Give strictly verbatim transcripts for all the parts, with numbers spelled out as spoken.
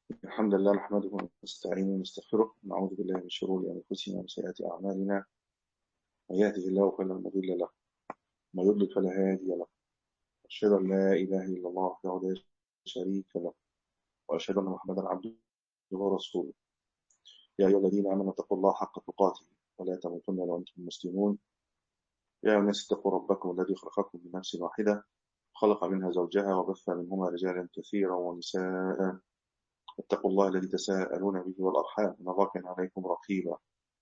الحمد لله نحمده ونستعينه ونستغفره ونعوذ بالله من شرور أنفسنا وسيئات أعمالنا. من يهده الله فلا مضل له ومن يضلل فلا هادي له. أشهد أن لا إله إلا الله وحده لا شريك له وأشهد أن محمدا عبده ورسوله. يا أيها الذين آمنوا اتقوا الله حق تقاته ولا تموتن إلا وأنتم مسلمون. يا أيها الناس اتقوا ربكم الذي خلقكم من نفس واحدة خلق منها زوجها وبث منهما رجالا كثيرا ونساء. اتقوا الله الذي تساءلون به والأرحام إن الله كان عليكم رقيبا.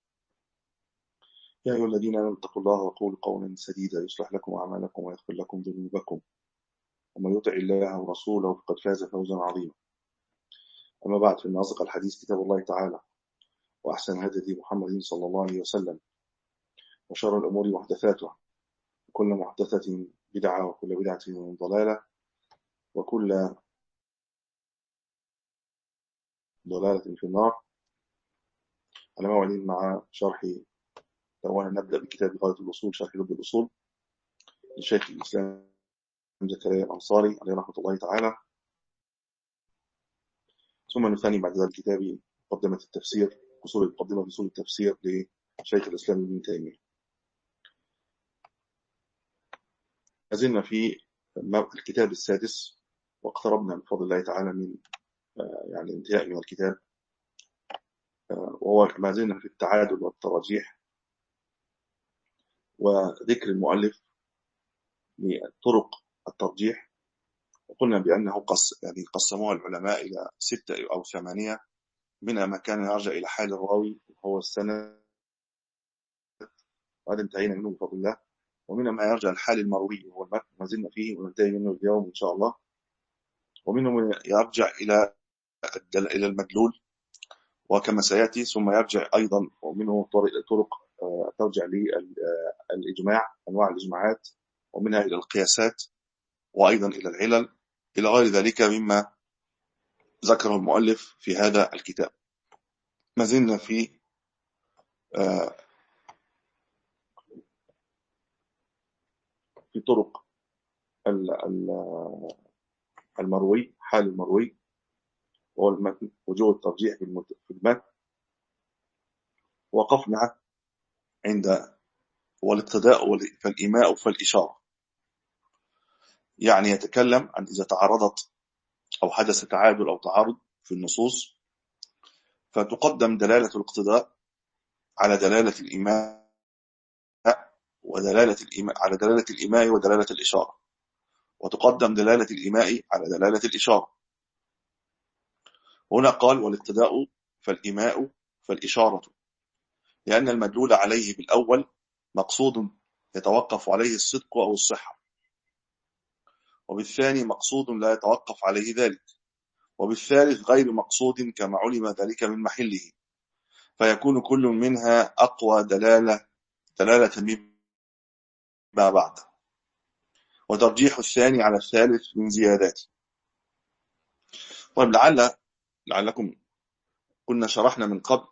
يا أيها الذين آمنوا اتقوا الله وقولوا قولا سديدا يصلح لكم أعمالكم ويغفر لكم ذنوبكم ومن يطع الله ورسوله فقد فاز فوزا عظيما. أما بعد، فإن أصدق الحديث كتاب الله تعالى وأحسن هدي محمد صلى الله عليه وسلم وشر الأمور محدثاتها وكل محدثة بدعة وكل بدعة ضلالة وكل ضلالة في النار. على موعد مع شرح أولا نبدأ بكتاب غاية الأصول شرح لب الأصول لشيخ الإسلام زكريا الأنصاري عليه رحمة الله تعالى، ثم نثني بعد ذلك كتاب مقدمة التفسير أصول المقدمة بأصول التفسير لشيخ الإسلام ابن تيمية. أزلنا في الكتاب السادس واقتربنا بفضل الله تعالى من يعني انتهاء من الكتاب، وهو ما زلنا في التعادل والترجيح وذكر المؤلف لطرق الترجيح. وقلنا بأنه قص يعني قسموها العلماء إلى ستة أو ثمانية، منها ما كان يرجع إلى حال الراوي وهو السند، وهذا انتهينا منه بفضل الله، ومنها ما يرجع الحال المروي وهو المتن ما زلنا فيه وننتهي منه اليوم إن شاء الله، ومنه ما يرجع إلى إلى المدلول وكما سيأتي، ثم يرجع أيضا ومنه طرق ترجع للإجماع أنواع الإجماعات، ومنها إلى القياسات وأيضا إلى العلل إلى غير ذلك مما ذكره المؤلف في هذا الكتاب. ما زلنا في في طرق المروي، حال المروي وهو المتن، وجوه الترجيح في المتن. وقفنا عند والاقتداء فالإيماء فالإشارة، يعني يتكلم عن إذا تعارضت أو حدث تعادل أو تعارض في النصوص فتقدم دلالة الاقتداء على دلالة الإيماء ودلالة الإيماء على دلالة الإيماء ودلالة الإشارة، وتقدم دلالة الإيماء على دلالة الإشارة. هنا قال والاقتداء فالإيماء فالإشارة، لأن المدلول عليه بالأول مقصود يتوقف عليه الصدق أو الصحة، وبالثاني مقصود لا يتوقف عليه ذلك، وبالثالث غير مقصود كما علم ذلك من محله، فيكون كل منها أقوى دلالة دلالة مما بعد، وترجيح الثاني على الثالث من زيادات. طيب لعل لعلكم كنا شرحنا من قبل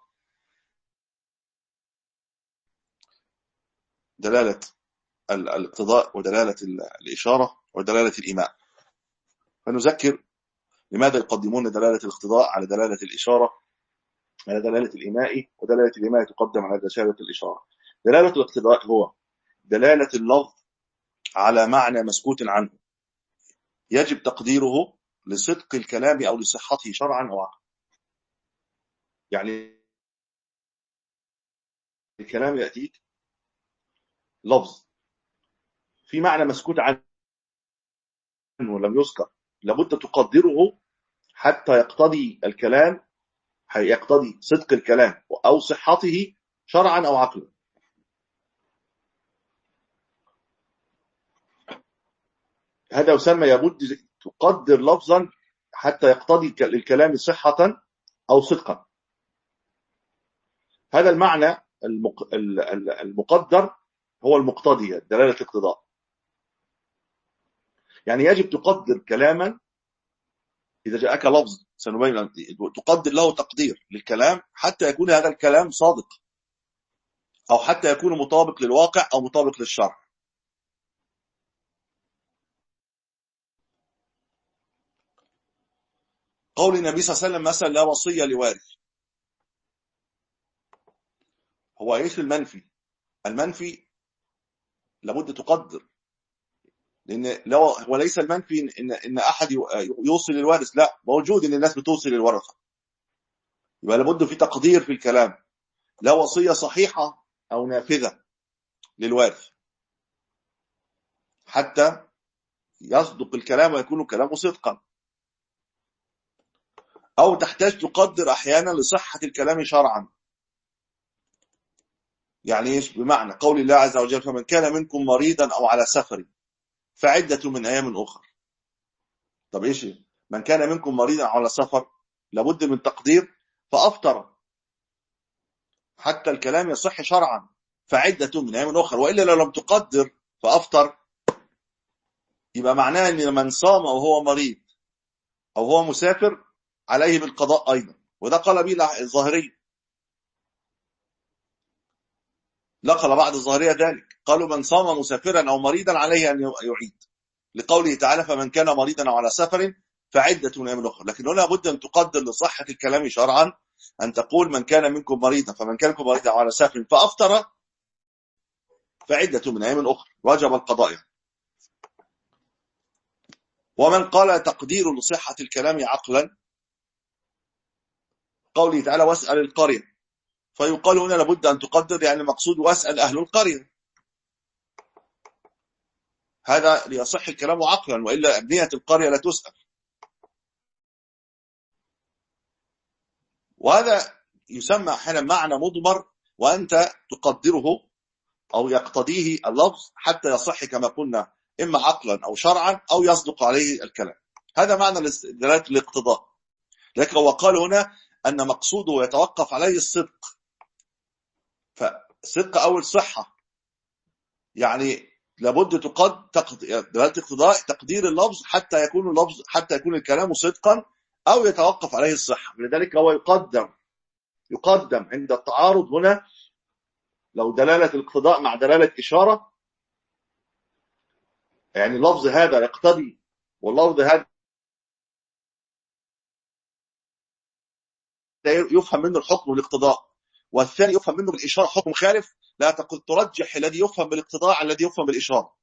دلالة الاقتضاء ودلالة الإشارة ودلالة الإيماء، فنذكر لماذا يقدمون دلالة الاقتضاء على دلالة الإشارة على دلالة الإيماء، ودلالة الإيماء تقدم على دلالة الإشارة. دلالة الاقتضاء هو دلالة اللفظ على معنى مسكوت عنه يجب تقديره لصدق الكلام أو لصحته شرعا أو عقلا. يعني الكلام يأتيك لفظ في معنى مسكوت عنه ولم يذكر، لابد تقدره حتى يقتضي الكلام يقتضي صدق الكلام أو صحته شرعا أو عقلا. هذا يسمى لابد تقدر لفظا حتى يقتضي للكلام صحة أو صدقا. هذا المعنى المقدر هو المقتضي دلالة الاقتضاء. يعني يجب تقدر كلاما إذا جاءك لفظ سنبين تقدر له تقدير للكلام حتى يكون هذا الكلام صادق، أو حتى يكون مطابق للواقع أو مطابق للشرع. قول النبي صلى الله عليه وسلم مثلا لا وصية لوارث. هو ايش المنفي؟ المنفي لابد تقدر، لان لو وليس المنفي ان ان احد يوصي للوارث، لا، موجود ان الناس بتوصي للورثه، يبقى لابد في تقدير في الكلام، لا وصيه صحيحه او نافذه للوارث حتى يصدق الكلام ويكون كلامه صدقا، او تحتاج تقدر احيانا لصحه الكلام شرعا. يعني ايش؟ بمعنى قول الله عز وجل فمن كان منكم مريضا او على سفر فعده من ايام اخرى. طب ايش من كان منكم مريضا او على سفر؟ لابد من تقدير، فافطر حتى الكلام يصح شرعا، فعدة من أيام أخرى. وإلا لو لم تقدر فأفطر، يبقى معناه أن من صام وهو مريض أو هو مسافر عليه بالقضاء أيضا، وده قال به الظاهري. نقل بعض الظاهرية ذلك، قالوا من صام مسافرا أو مريضا عليه أن يعيد، لقوله تعالى فمن كان مريضا أو على سفر فعدة من أيام أخرى. لكن هنا بد أن تقدر لصحة الكلام شرعا، أن تقول من كان منكم مريضا فمن كان منكم مريضا أو على سفر فأفطر فعدة من أيام أخرى، وجب القضاء يعني. ومن قال تقدير لصحة الكلام عقلا، قوله تعالى واسأل القرية، فيقال هنا لابد أن تقدر، يعني مقصود واسأل أهل القرية، هذا ليصح الكلام عقلا، وإلا أبنية القرية لا تسأل. وهذا يسمى أحيانا معنى مضمر، وأنت تقدره أو يقتضيه اللفظ حتى يصح كما قلنا إما عقلا أو شرعا أو يصدق عليه الكلام. هذا معنى دلالة الاقتضاء. لكن هو قال هنا أن مقصوده يتوقف عليه الصدق، فصدق أو الصحة، يعني لابد تقد دلالة اقتضاء تقدير اللفظ حتى يكون اللفظ حتى يكون الكلام صدقا أو يتوقف عليه الصحة. لذلك هو يقدم يقدم عند التعارض هنا، لو دلالة الاقتضاء مع دلالة إشارة، يعني اللفظ هذا يقتضي واللفظ هذا يفهم منه الحكم والاقتضاء، والثاني يفهم منه بالإشارة حكم خالف، لا تقل ترجح الذي يفهم بالاقتضاء على الذي يفهم بالإشارة.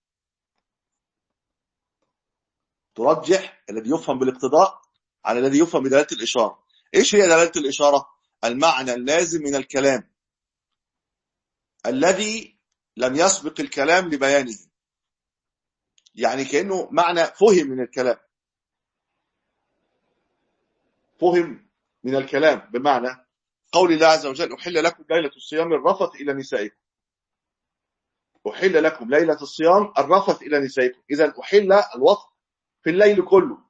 ترجح الذي يفهم بالاقتضاء على الذي يفهم بدلالة الإشارة. إيش هي دلالة الإشارة؟ المعنى اللازم من الكلام الذي لم يسبق الكلام لبيانه، يعني كأنه معنى فهم من الكلام، فهم من الكلام بمعنى قول الله عز وجل أحل لكم ليلة الصيام الرفث إلى نسائكم. أحل لكم ليلة الصيام الرفث إلى نسائكم، إذن أحل الوطء في الليل كله.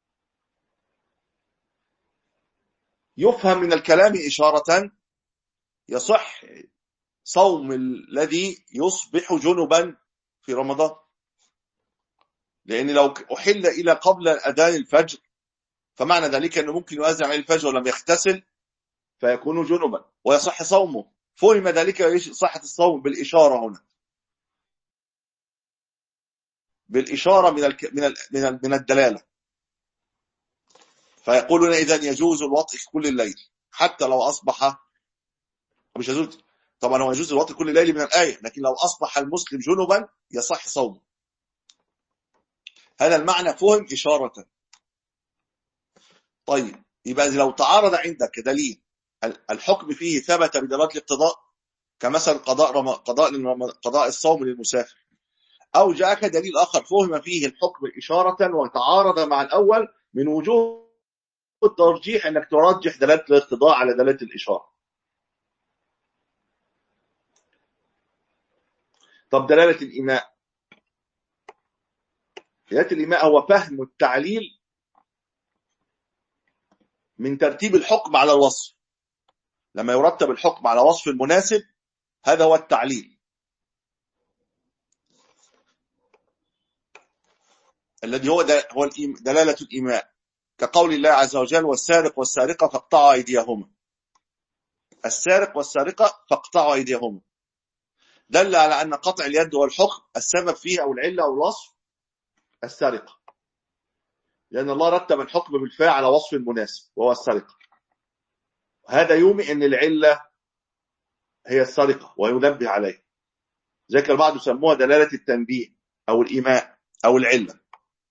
يفهم من الكلام إشارة يصح صوم الذي يصبح جنبا في رمضان، لأن لو أحل إلى قبل أذان الفجر فمعنى ذلك أنه ممكن يؤذن عليه الفجر ولم يغتسل فيكون جنبا ويصح صومه. فهم ذلك صحة الصوم بالإشارة هنا، بالإشارة من الك... من ال... من, ال... من الدلالة. فيقولون إذن يجوز الوطء كل الليل حتى لو أصبح، مش يجوز طبعا، هو يجوز الوطء كل الليل من الآية، لكن لو أصبح المسلم جنبا يصح صومه. هذا المعنى فهم إشارة. طيب يبقى لو تعارض عندك دليل الحكم فيه ثبت بدلالة الاقتضاء، كمثل قضاء رم... قضاء للرم... قضاء الصوم للمسافر، أو جاءك دليل آخر فهم فيه الحكم إشارة وتعارض مع الأول، من وجوه الترجيح أنك ترجح دلالة الاقتضاء على دلالة الإشارة. طب دلالة الإيماء، دلالة الإيماء هو فهم التعليل من ترتيب الحكم على الوصف. لما يرتب الحكم على وصف المناسب هذا هو التعليل الذي هو هو دلالة الإيماء، كقول الله عز وجل والسارق والسارقة فاقطعوا أيديهما. السارق والسارقة فاقطعوا أيديهما دل على أن قطع اليد والحكم السبب فيه أو العلة أو الوصف السارقة. لأن الله رتب الحكم بالفعل على وصف مناسب وهو السرقة. هذا يومي أن العلة هي السرقة وينبه عليه. ذلك البعض يسموها دلالة التنبيه أو الإيماء أو العلة.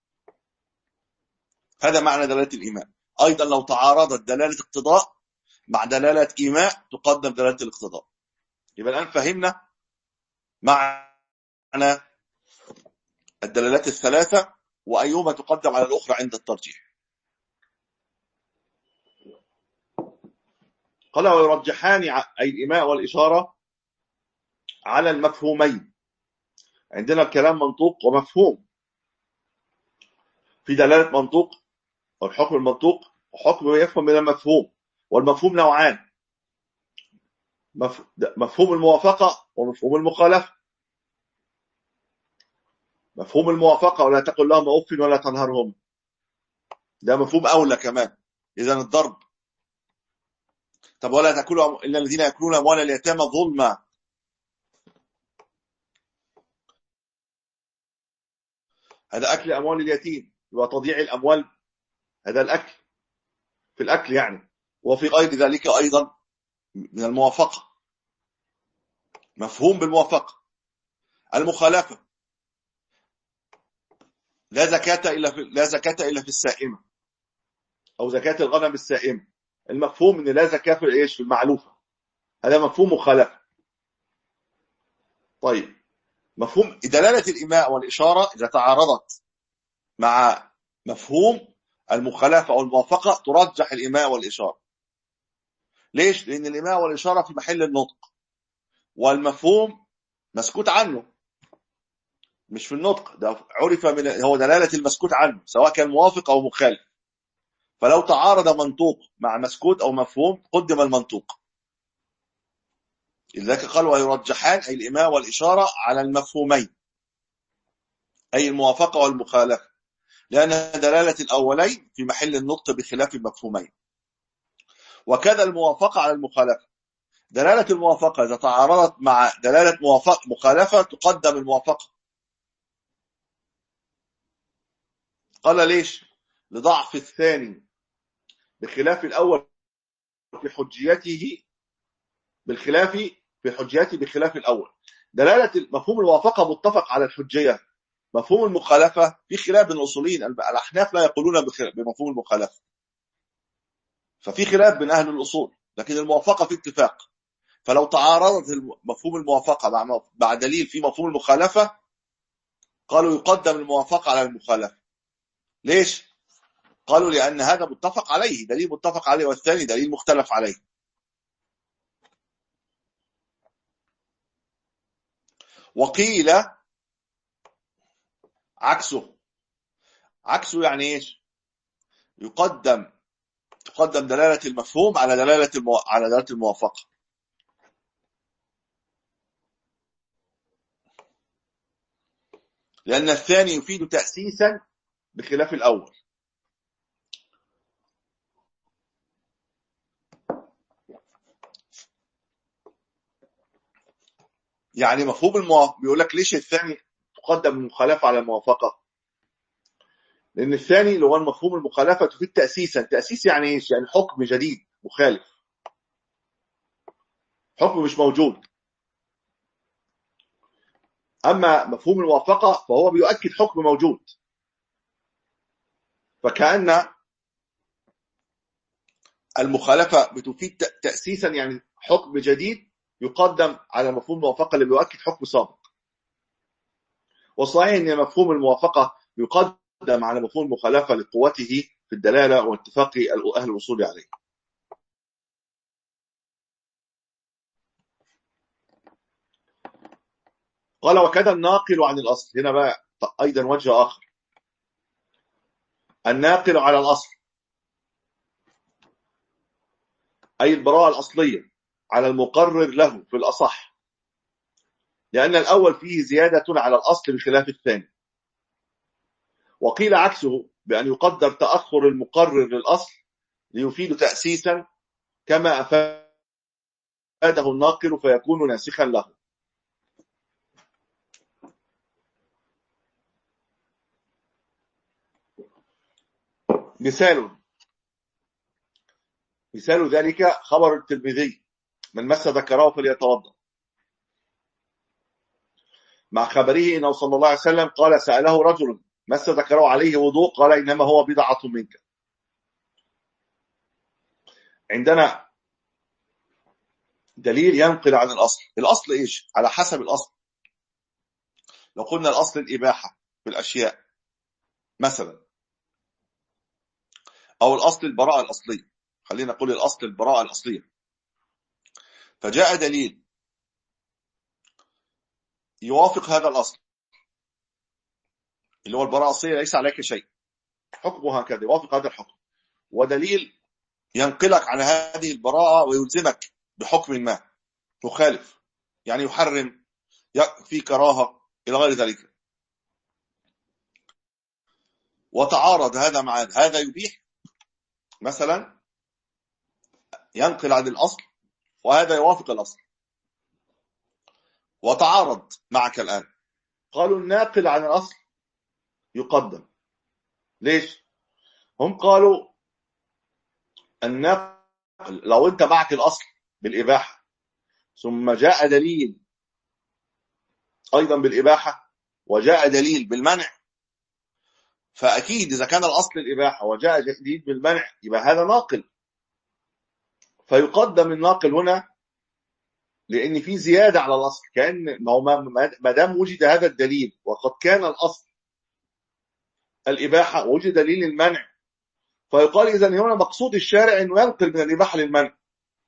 هذا معنى دلالة الإيماء. أيضا لو تعارضت دلالة اقتضاء مع دلالة إيماء تقدم دلالة الاقتضاء. يبقى الآن فهمنا معنى الدلالات الثلاثة وأيهما تقدم على الأخرى عند الترجيح. قال ويرجحان أي الإيماء والإشارة على المفهومين. عندنا الكلام منطوق ومفهوم. في دلالة منطوق أو الحكم المنطوق وحكم يفهم من المفهوم، والمفهوم نوعان: مفهوم الموافقة ومفهوم المخالفة. مفهوم الموافقة ولا تقل لهم أف ولا تنهرهم، ده مفهوم أولى كمان. إذن الضرب. طب ولا تأكلوا إلا الذين يأكلون أموال اليتامى ظلما، هذا أكل أموال اليتيم وتضييع الأموال، هذا الأكل في الأكل يعني. وفي غير ذلك أيضا من الموافقة، مفهوم بالموافقة. المخالفة لا زكاة إلا في لا زكاة إلا في السائمة أو زكاة الغنم السائمة. المفهوم إن لا زكاة في الإيش في المعلوفة، هذا مفهوم مخالفة. طيب مفهوم دلالة الإيماء والإشارة إذا تعارضت مع مفهوم المخالفة أو الموافقة ترجح الإيماء والإشارة. ليش؟ لأن الإيماء والإشارة في محل النطق، والمفهوم مسكوت عنه مش في النطق، ده عرف من هو دلالة المسكوت عنه سواء كان موافق أو مخالف. فلو تعارض منطوق مع مسكوت أو مفهوم قدم المنطوق. لذلك قال ويرجحان أي الإيماء والإشارة على المفهومين أي الموافقة والمخالفة، لأن دلالة الأولين في محل النطق بخلاف المفهومين. وكذا الموافقة على المخالفة. دلالة الموافقة إذا تعارضت مع دلالة موافقة مخالفة تقدم الموافقة. قال ليش؟ لضعف الثاني بخلاف الأول في حجيته بالخلاف في حجيته بخلاف الأول. دلالة مفهوم الموافقة متفق على الحجية. مفهوم المخالفة في خلاف بين الأصوليين، الأحناف لا يقولون بمفهوم المخالفة، ففي خلاف بين أهل الأصول، لكن الموافقة في اتفاق. فلو تعارضت مفهوم الموافقة مع مع دليل في مفهوم المخالفة قالوا يقدم الموافقة على المخالفة. ليش؟ قالوا لأن هذا متفق عليه، دليل متفق عليه، والثاني دليل مختلف عليه. وقيل عكسه. عكسه يعني ايش؟ يقدم تقدم دلالة المفهوم على دلالة المو... على دلالة الموافقة. لأن الثاني يفيد تأسيسا بخلاف الأول. يعني مفهوم الموافقة بيقول لك ليش الثاني تقدم المخالفة على الموافقة؟ لأن الثاني اللي هو المفهوم المخالفة تفيد تأسيسا. تأسيس يعني ايش؟ يعني حكم جديد مخالف، حكم مش موجود. أما مفهوم الموافقة فهو بيؤكد حكم موجود. فكأن المخالفة بتفيد تأسيسا، يعني حكم جديد يقدم على مفهوم الموافقة اللي بيؤكد حكم سابق. وصحيح أن مفهوم الموافقة يقدم على مفهوم المخالفة لقوته في الدلالة واتفاق أهل الوصول عليه. قال وكذا الناقل عن الأصل. هنا بقى أيضا وجه آخر، الناقل على الأصل أي البراءة الأصلية على المقرر له في الأصح، لأن الأول فيه زيادة على الأصل بخلاف الثاني. وقيل عكسه بأن يقدر تأخر المقرر للأصل ليفيد تأسيسا كما أفاده الناقل فيكون ناسخا له. مثال مثال ذلك خبر الترمذي من مس ذكره فليتوضأ، مع خبره انه صلى الله عليه وسلم قال سأله رجل مس ذكره عليه وضوء قال انما هو بضعة منك. عندنا دليل ينقل عن الاصل. الاصل ايش؟ على حسب الاصل. لو قلنا الاصل الاباحة في الاشياء مثلا، او الاصل البراءة الاصلية، خلينا نقول الاصل البراءة الاصلية، فجاء دليل يوافق هذا الاصل اللي هو البراءة الاصلية، ليس عليك شيء، حكمه هكذا يوافق هذا الحكم، ودليل ينقلك عن هذه البراءة ويلزمك بحكم ما تخالف، يعني يحرم، في كراهة إلى غير ذلك، وتعارض هذا مع هذا، هذا يبيح مثلا، ينقل عن الأصل، وهذا يوافق الأصل، وتعارض معك الآن. قالوا الناقل عن الأصل يقدم. ليش؟ هم قالوا الناقل لو انت معك الأصل بالإباحة ثم جاء دليل أيضا بالإباحة وجاء دليل بالمنع، فأكيد إذا كان الأصل الإباحة وجاء دليل بالمنع يبقى هذا ناقل، فيقدم الناقل هنا لأن في زيادة على الأصل، كأن ما دام وجد هذا الدليل وقد كان الأصل الإباحة ووجد دليل المنع، فيقال إذن هنا مقصود الشارع أنه ينقل من الإباحة للمنع،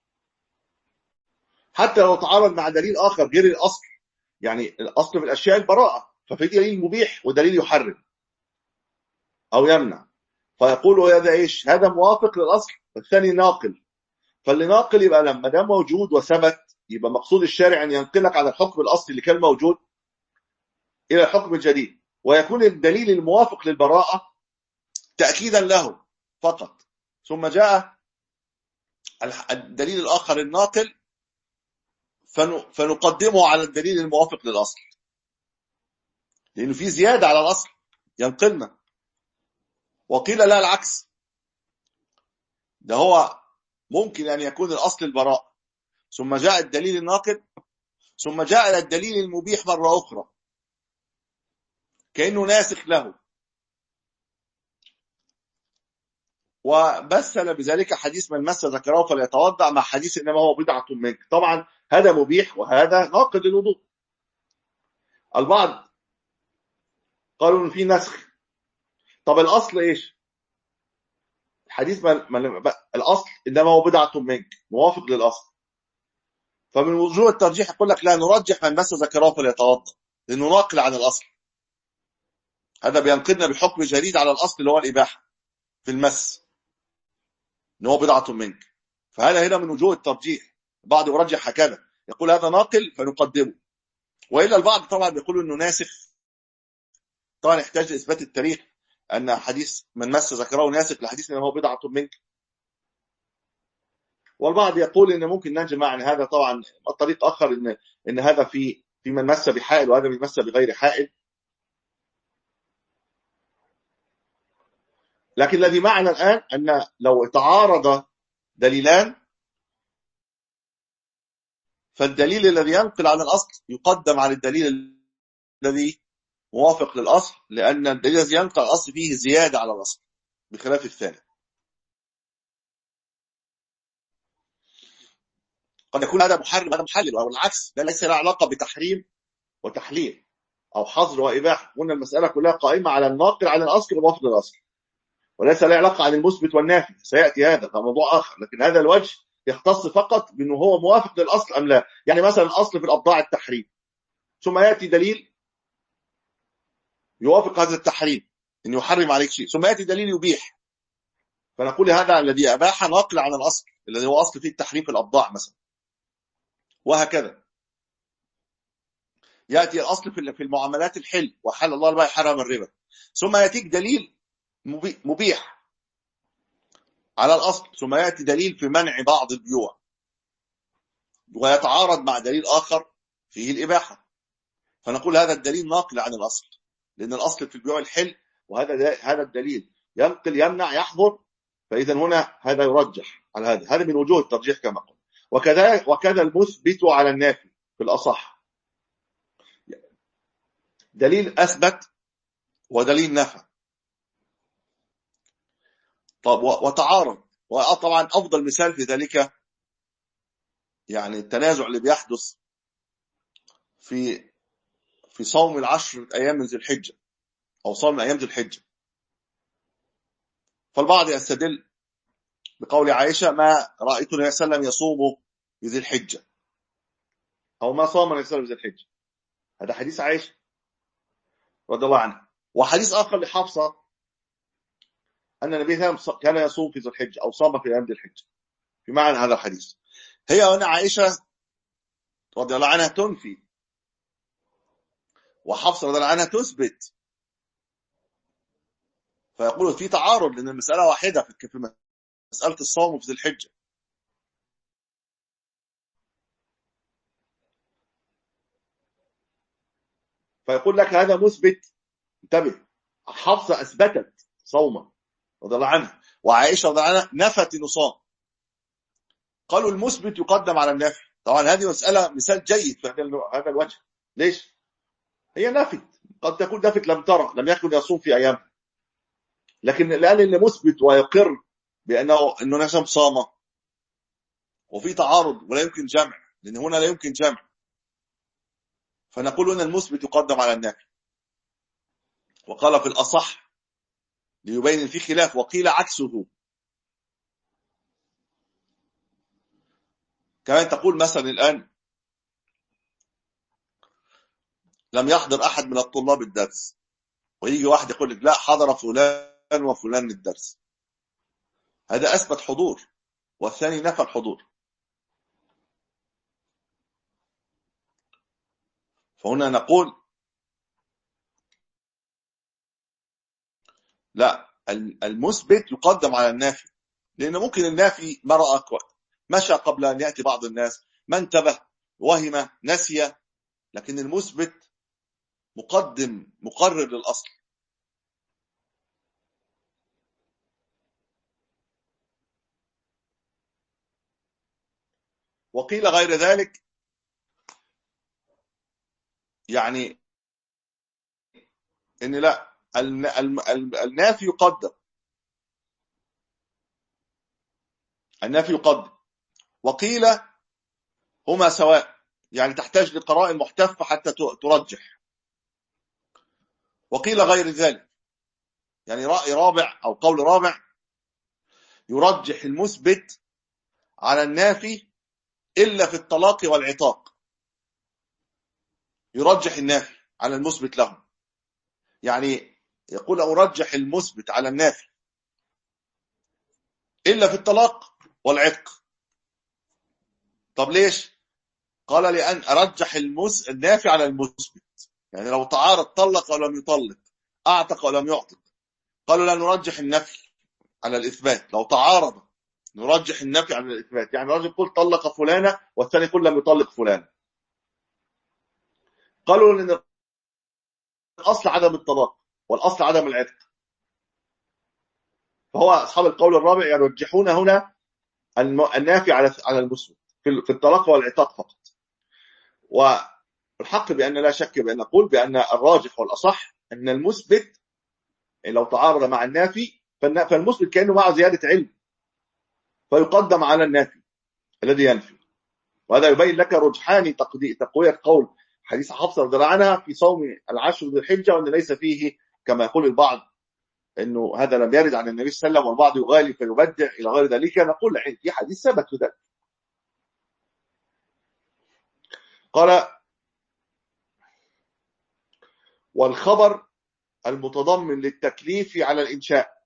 حتى لو تعارض مع دليل آخر غير الأصل. يعني الأصل في الأشياء البراءة، ففي دليل مبيح ودليل يحرم أو يمنع، فيقول هذا إيش؟ هذا موافق للأصل، الثاني ناقل. فاللي ناقل يبقى لما ده موجود وثبت يبقى مقصود الشارع أن ينقلك على الحكم الأصلي اللي كان موجود إلى الحكم الجديد، ويكون الدليل الموافق للبراءة تأكيدا له فقط، ثم جاء الدليل الآخر الناقل فنقدمه على الدليل الموافق للأصل، لأنه في زيادة على الأصل ينقلنا. وقيل لا العكس، ده هو ممكن أن يكون الأصل البراء ثم جاء الدليل الناقل ثم جاء الدليل المبيح مرة أخرى كأنه ناسخ له، وبسل بذلك حديث من مس ذكره فليتوضأ مع حديث إنما هو بضعة منك. طبعا هذا مبيح وهذا ناقض للوضوء. البعض قالوا إن في نسخ. طب الأصل إيش؟ الحديث من من الأصل إنما هو بضعة منك موافق للأصل، فمن وجوه الترجيح يقول لك لا نرجح من مس ذكره فليتوضأ لأنه ناقل عن الأصل، هذا بينقلنا بحكم جديد على الأصل اللي هو الإباحة في المس إن هو بضعة منك. فهذا هنا من وجوه الترجيح، بعض يرجح هكذا يقول هذا ناقل فنقدمه، وإلا البعض طبعا بيقولوا إنه ناسخ. طبعا يحتاج لإثبات التاريخ أن حديث من مس ذكره ناسخ لحديث إنما هو بضعة منك. والبعض يقول إن ممكن نجمع عن هذا. طبعا الطريق آخر إن إن هذا في في من مس بحائل وهذا من مس بغير حائل. لكن الذي معنا الآن أن لو تعارض دليلان فالدليل الذي ينقل عن الأصل يقدم على الدليل الذي موافق للأصل، لأن الدليل الذي ينقل الأصل فيه زيادة على الأصل بخلاف الثاني. قد يكون هذا محرم هذا محلل، أو العكس، ده ليس له علاقة بتحريم وتحليل أو حظر وإباحة. قلنا المسألة كلها قائمة على الناقل عن الأصل الموافق للأصل، وليس له علاقة عن المثبت والنافي. سيأتي هذا ده موضوع آخر، لكن هذا الوجه يختص فقط بأنه هو موافق للأصل أم لا. يعني مثلا الأصل في الأبضاع التحريم، ثم يأتي دليل يوافق هذا التحريم أن يحرم عليك شيء، ثم يأتي دليل يبيح، فنقول هذا الذي أباح ناقل عن الأصل الذي هو أصل فيه التحريم في الأبضاع مثلا، وهكذا. يأتي الأصل في المعاملات الحل وحل الله البيع حرم الربا، ثم يأتيك دليل مبيح على الأصل، ثم يأتي دليل في منع بعض البيوع ويتعارض مع دليل آخر فيه الإباحة، فنقول هذا الدليل ناقل عن الأصل، لأن الأصل في البيوع الحل، وهذا هذا الدليل ينقل يمنع يحظر، فإذا هنا هذا يرجح على هذا، هذا من وجوه الترجيح كما قلت. وكذا وكذا المثبت على النافي في الأصح، دليل أثبت ودليل نفى. طب وتعارض، وطبعا أفضل مثال في ذلك يعني التنازع اللي بيحدث في في صوم العشر أيام من ذي الحجة أو صوم من أيام ذي الحجة. فالبعض يستدل بقول عائشة: ما رأيت النبي صلى الله عليه وسلم يصوم بذي الحجة، أو ما صام النبي صلى الله عليه وسلم بذي الحجة. هذا حديث عائشة رضي الله عنها. وحديث آخر لحفصة أن النبي صلى الله عليه وسلم كان يصوم في ذي الحجة أو صام في أيام ذي الحجة، في معنى هذا الحديث. هي هنا عائشة رضي الله عنها تنفي، وحفصة رضي الله عنها تثبت، فيقول في تعارض، لأن المسألة واحدة في مسألة الصوم في ذي الحجة. فيقول لك هذا مثبت، انتبه، حفصة أثبتت صوما رضي الله عنها، وعائشة رضي الله عنها نفت نصام. قالوا المثبت يقدم على النافي. طبعا هذه مسألة مثال جيد في هذا الوجه. ليش؟ هي نفت، قد تكون نفت لم ترى، لم يكن يصوم في أيامها، لكن الآن اللي مثبت ويقر بأنه أنه نسم صام، وفي تعارض ولا يمكن جمع، لأن هنا لا يمكن جمع، فنقول أن المثبت يقدم على النافي. وقال في الأصح ليبين في خلاف، وقيل عكسه. كمان تقول مثلا الآن لم يحضر أحد من الطلاب الدرس، ويجي واحد يقول لك لا حضر فلان وفلان الدرس، هذا أثبت حضور والثاني نفى الحضور. فهنا نقول لا، المثبت يقدم على النافي، لأن ممكن النافي ما رأى مشى قبل أن يأتي بعض الناس، ما انتبه، وهم، نسي، لكن المثبت مقدم مقرر للأصل. وقيل غير ذلك، يعني إن لا، النافي يقدم، النافي يقدم. وقيل هما سواء، يعني تحتاج لقراءة محتفة حتى ترجح. وقيل غير ذلك، يعني رأي رابع أو قول رابع يرجح المثبت على النافي إلا في الطلاق والعتاق، يرجح النافي على المثبت له، يعني يقول أرجح المثبت على النافي إلا في الطلاق والعتق. طب ليش؟ قال لأن أرجح المس... النافي على المثبت، يعني لو تعارض طلق ولم يطلق، أعتق ولم يعتق، قالوا لا نرجح النفي على الإثبات. لو تعارض نرجح النفي على الإثبات، يعني الرجل يقول طلق فلانة والثاني يقول لم يطلق فلانة، قالوا لأن الأصل عدم الطلاق والأصل عدم العتق. فهو أصحاب القول الرابع يرجحون هنا النافي على على المثبت في الطلاق والعتاق فقط. والحق بأن لا شك بأن نقول بأن الراجح والأصح أن المثبت لو تعارض مع النافي فالمثبت كأنه مع زيادة علم، فيقدم على النافي الذي ينفي. وهذا يبين لك رجحان تقوية قول حديث حفصة رضي الله عنها في صوم العشر ذي الحجة، وأن ليس فيه كما يقول البعض أنه هذا لم يرد عن النبي صلى الله عليه وسلم، والبعض يغالي فيبدع إلى غير ذلك. نقول في حديث ثبت ذلك. قال: والخبر المتضمن للتكليف على الإنشاء،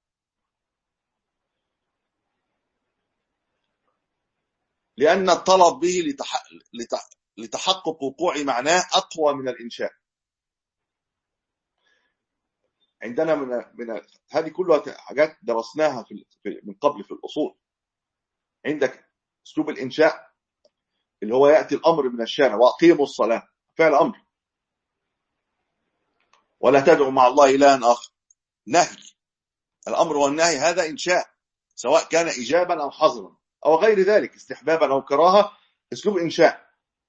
لأن الطلب به لتح... لتح... لتحقق وقوع معناه أقوى من الإنشاء. عندنا من من هذه كلها حاجات درسناها في من قبل في الأصول. عندك أسلوب الإنشاء اللي هو يأتي الأمر من الشارع: وأقيموا الصلاة، فعل أمر، ولا تدعوا مع الله إلها آخر، نهي. الأمر والنهي هذا إنشاء، سواء كان إيجابا أو حظرا أو غير ذلك، استحبابا أو كراهة، أسلوب إنشاء.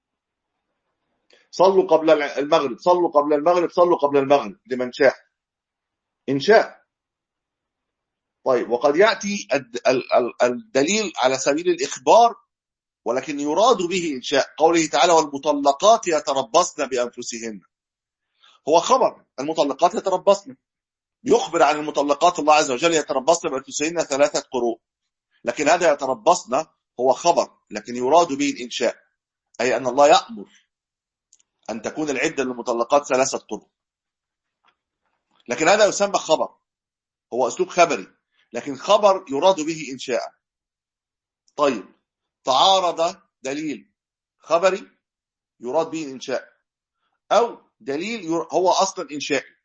صلوا قبل المغرب، صلوا قبل المغرب، صلوا قبل المغرب لمن شاء، إنشاء. طيب، وقد يأتي الدليل على سبيل الإخبار ولكن يراد به إنشاء، قوله تعالى والمطلقات يتربصن بأنفسهن، هو خبر المطلقات يتربصن، يخبر عن المطلقات الله عز وجل يتربصن بأنفسهن ثلاثة قروء، لكن هذا يتربصن هو خبر لكن يراد به الإنشاء، أي أن الله يأمر أن تكون العدة للمطلقات ثلاثة قروء، لكن هذا يسمى خبر، هو أسلوب خبري لكن خبر يراد به إنشاء. طيب، تعارض دليل خبري يراد به إنشاء أو دليل هو أصلا إنشائي.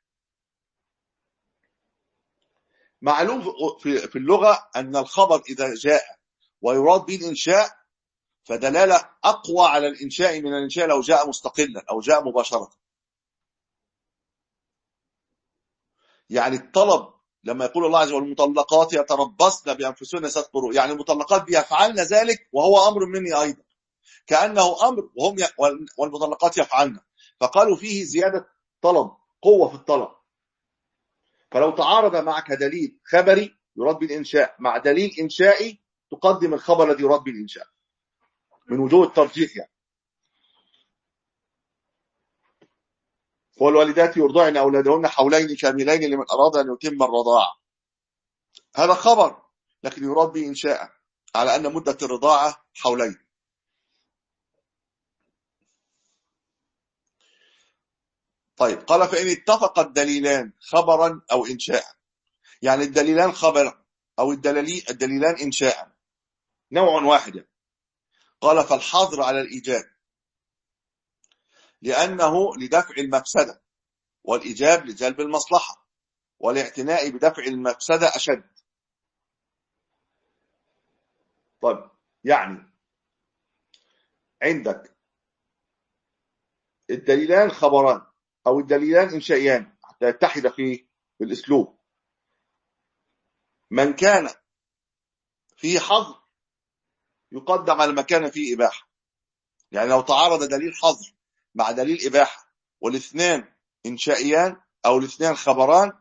معلوم في اللغة أن الخبر إذا جاء ويراد به الإنشاء فدلالة أقوى على الإنشاء من الإنشاء لو جاء مستقلا أو جاء مباشرة. يعني الطلب لما يقول الله عز وجل المطلقات يتربصن بأنفسهن ثلاث قروء، يعني المطلقات بيفعلن ذلك وهو أمر مني أيضا، كأنه أمر وهم ي... والمطلقات يفعلن، فقالوا فيه زيادة طلب، قوة في الطلب. فلو تعارض معك دليل خبري يراد بالإنشاء مع دليل إنشائي تقدم الخبر الذي يراد بالإنشاء من وجوه الترجيح يعني. والوالدات يرضعن أولادهن حولين كاملين لمن أراد أن يتم الرضاعة، هذا خبر لكن يراد به إنشاء على أن مدة الرضاعة حولين. طيب، قال فإن اتفق الدليلان خبرا أو إنشاء، يعني الدليلان خبرا أو الدليلان إنشاء نوع واحد، قال فالحظر على الإيجاب لأنه لدفع المفسدة، والإيجاب لجلب المصلحة، والاعتناء بدفع المفسدة أشد. طيب، يعني عندك الدليلان خبران أو الدليلان إنشائيان حتى يتحد في الأسلوب. من كان فيه حظر يقدم على ما كان فيه إباحة، يعني لو تعارض دليل حظر مع دليل إباحة والاثنان إنشائيان أو الاثنان خبران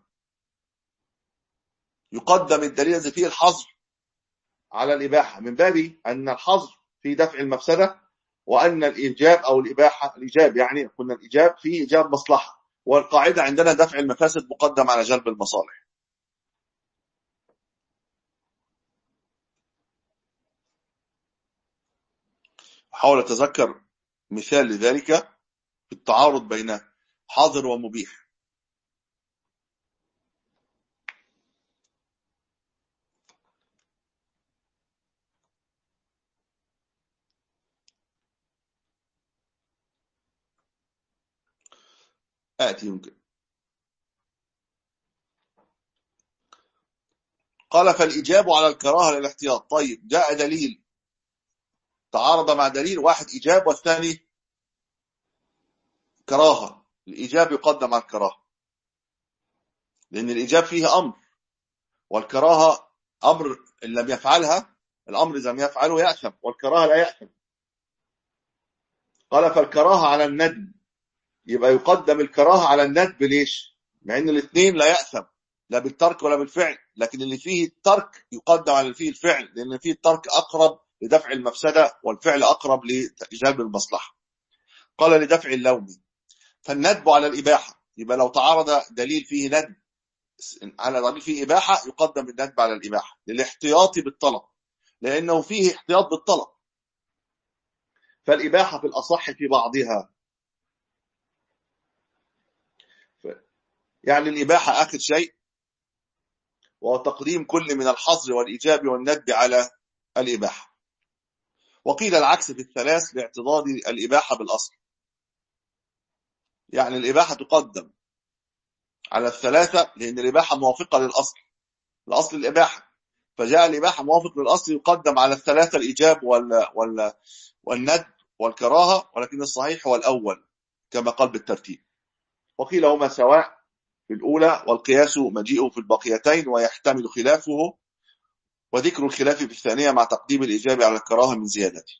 يقدم الدليل الذي فيه الحظر على الإباحة، من باب أن الحظر في دفع المفسدة وأن الإيجاب أو الإباحة الإيجاب يعني قلنا الإيجاب فيه إيجاب مصلحة، والقاعدة عندنا دفع المفاسد مقدم على جلب المصالح. أحاول أتذكر مثال لذلك في التعارض بين حاضر ومبيح. آتي يمكن. قال فالإجاب على الكراهة للاحتياط. طيب، جاء دليل تعارض مع دليل، واحد إيجاب والثاني كراهة، الإيجاب يقدم على الكراهة لأن الإيجاب فيه أمر، والكراهة أمر إن لم يفعلها، الأمر إذا لم يفعله يأثم، والكراهة لا يأثم. قال فالكراهة على الندب، يبقى يقدم الكراهة على الندب. ليش؟ مع ان الاثنين لا يأثم لا بالترك ولا بالفعل، لكن اللي فيه الترك يقدم على اللي فيه الفعل، لان فيه الترك اقرب لدفع المفسدة والفعل اقرب لجلب المصلحة. قال لدفع اللوم، فالندب على الإباحة، يبقى لو تعارض دليل فيه ندب على دليل فيه إباحة يقدم الندب على الإباحة للاحتياط بالطلب، لأنه فيه احتياط بالطلب. فالإباحة في الأصح في بعضها، يعني الإباحة آخر شيء، وهو تقديم كل من الحظر والإيجاب والندب على الإباحة. وقيل العكس في الثلاث لاعتضاد الإباحة بالأصل، يعني الإباحة تقدم على الثلاثة لأن الإباحة موافقة للأصل، الأصل الإباحة، فجاء الإباحة موافق للأصل يقدم على الثلاثة الإيجاب وال... وال... والندب والكراهة، ولكن الصحيح هو الأول كما قال بالترتيب. وقيل هما سواء في الأولى، والقياس مجيء في البقيتين ويحتمل خلافه، وذكر الخلاف في الثانية مع تقديم الإجابة على الكراهة من زيادته.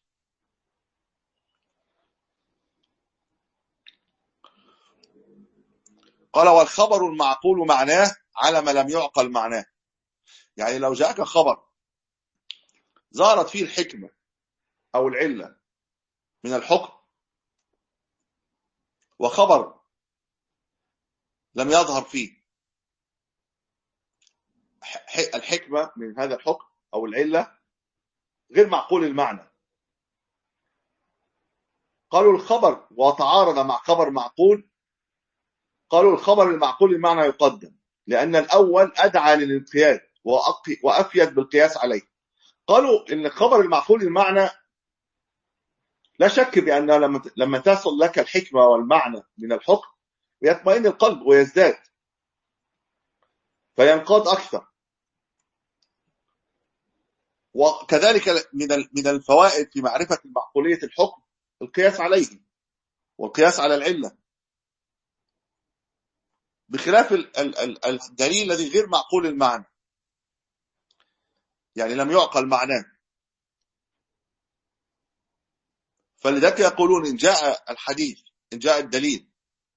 قال والخبر المعقول معناه على ما لم يعقل معناه. يعني لو جاءك خبر ظهرت فيه الحكمة أو العلة من الحكم، وخبر لم يظهر فيه الحكمة من هذا الحكم أو العلة، غير معقول المعنى، قالوا الخبر وتعارض مع خبر معقول، قالوا الخبر المعقول المعنى يقدم، لأن الأول أدعى للانقياد وأفيد بالقياس عليه. قالوا إن الخبر المعقول المعنى لا شك بأن لما لما تصل لك الحكمة والمعنى من الحكم يطمئن القلب ويزداد فينقاد أكثر. وكذلك من من الفوائد في معرفة معقولية الحكم القياس عليه والقياس على العلة، بخلاف الدليل الذي غير معقول المعنى، يعني لم يعقل معناه. فلذلك يقولون إن جاء الحديث، إن جاء الدليل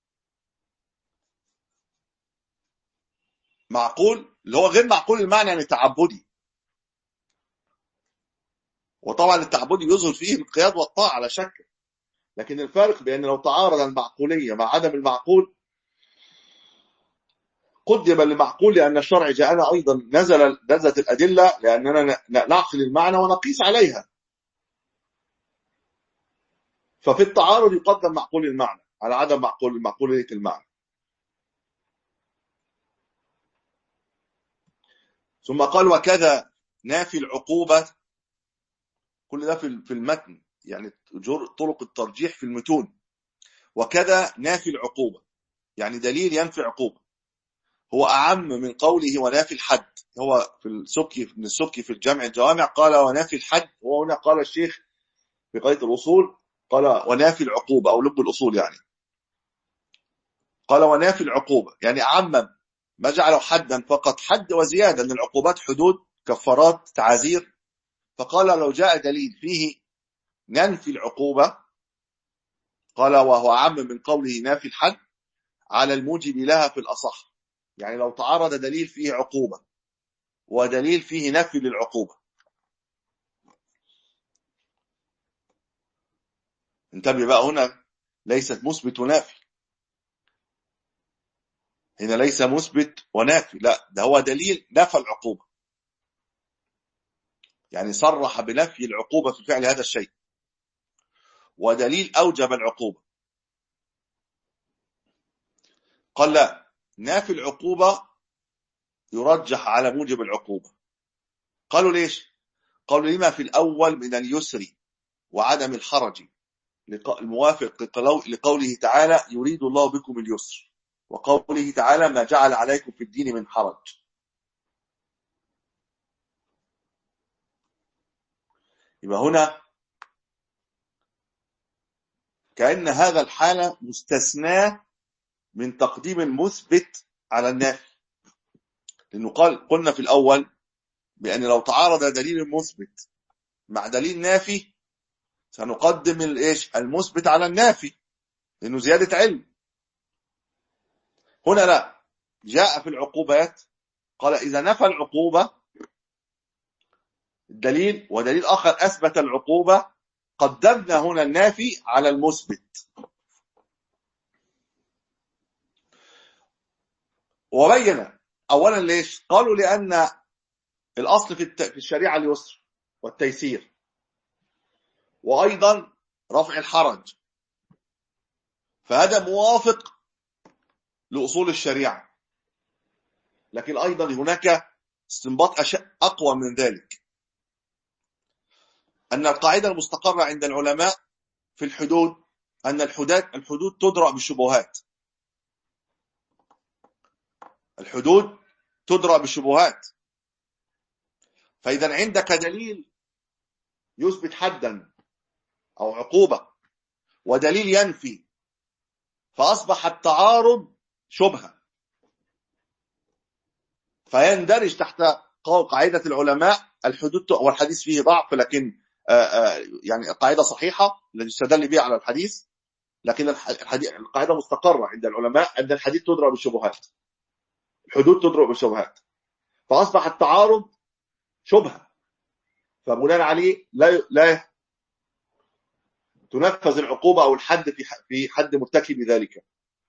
معقول، اللي هو غير معقول المعنى يعني تعبدي، وطبعا التعبدي يظهر فيه القياد والطاعة على شك، لكن الفارق بأن لو تعارض المعقولية مع عدم المعقول قدم المعقول، لأن الشرع جاءنا أيضا نزل نزلت الأدلة لأننا نعقل المعنى ونقيس عليها، ففي التعارض يقدم معقول المعنى على عدم معقول معقولية المعنى. ثم قال وكذا نافي العقوبة، كل ده في المتن، يعني طرق الترجيح في المتون. وكذا نافي العقوبة يعني دليل ينفي عقوبة، هو أعم من قوله ونافي الحد. هو في السبكي من السبكي في الجامع الجوامع قال ونافي الحد، وهنا قال الشيخ في قضية الأصول قال ونافي العقوبة أو لب الأصول، يعني قال ونافي العقوبة يعني أعمم، ما جعله حدا فقط، حد وزيادة، أن العقوبات حدود كفارات تعازير. فقال لو جاء دليل فيه ننفي العقوبة، قال وهو أعم من قوله نافي الحد على الموجب لها في الأصح. يعني لو تعارض دليل فيه عقوبة ودليل فيه نفي للعقوبة، انتبه بقى، هنا ليست مثبت ونافي، هنا ليس مثبت ونافي، لا ده هو دليل نفى العقوبة، يعني صرح بنفي العقوبة في فعل هذا الشيء، ودليل أوجب العقوبة. قال لا، نافي العقوبة يرجح على موجب العقوبة. قالوا ليش؟ قالوا لما في الأول من اليسر وعدم الحرج، الموافق لقوله تعالى يريد الله بكم اليسر، وقوله تعالى ما جعل عليكم في الدين من حرج. يبقى هنا كأن هذا الحالة مستثناة من تقديم المثبت على النافي، لأنه قال قلنا في الأول بأن لو تعارض دليل مثبت مع دليل نافي سنقدم الايش المثبت على النافي لأنه زيادة علم. هنا لا، جاء في العقوبات قال إذا نفى العقوبة الدليل ودليل آخر أثبت العقوبة قدمنا هنا النافي على المثبت. وبين أولا ليش؟ قالوا لأن الأصل في الشريعة اليسر والتيسير، وأيضا رفع الحرج، فهذا موافق لأصول الشريعة. لكن أيضا هناك استنباط أشياء أقوى من ذلك، أن القاعدة المستقرة عند العلماء في الحدود أن الحدود الحدود تدرأ بالشبهات، الحدود تدرأ بالشبهات. فإذا عندك دليل يثبت حدا أو عقوبة ودليل ينفي، فأصبح التعارض شبهة، فيندرج تحت قاعدة العلماء الحدود، والحديث فيه ضعف، لكن يعني قاعدة صحيحة التي يستدل بها على الحديث، لكن الحديث القاعدة مستقرة عند العلماء أن الحديث تدرى بالشبهات، الحدود تدرى بالشبهات، فأصبح التعارض شبهة، فبناء عليه لا لا تنفذ العقوبة أو الحد في في حد مرتكب ذلك.